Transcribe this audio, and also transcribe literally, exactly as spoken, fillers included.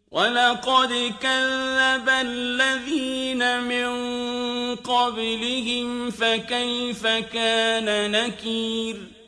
وَلَقَدْ كَذَّبَ الَّذِينَ مِن قَبْلِهِمْ فَكَيْفَ كَانَ نَكِيرِ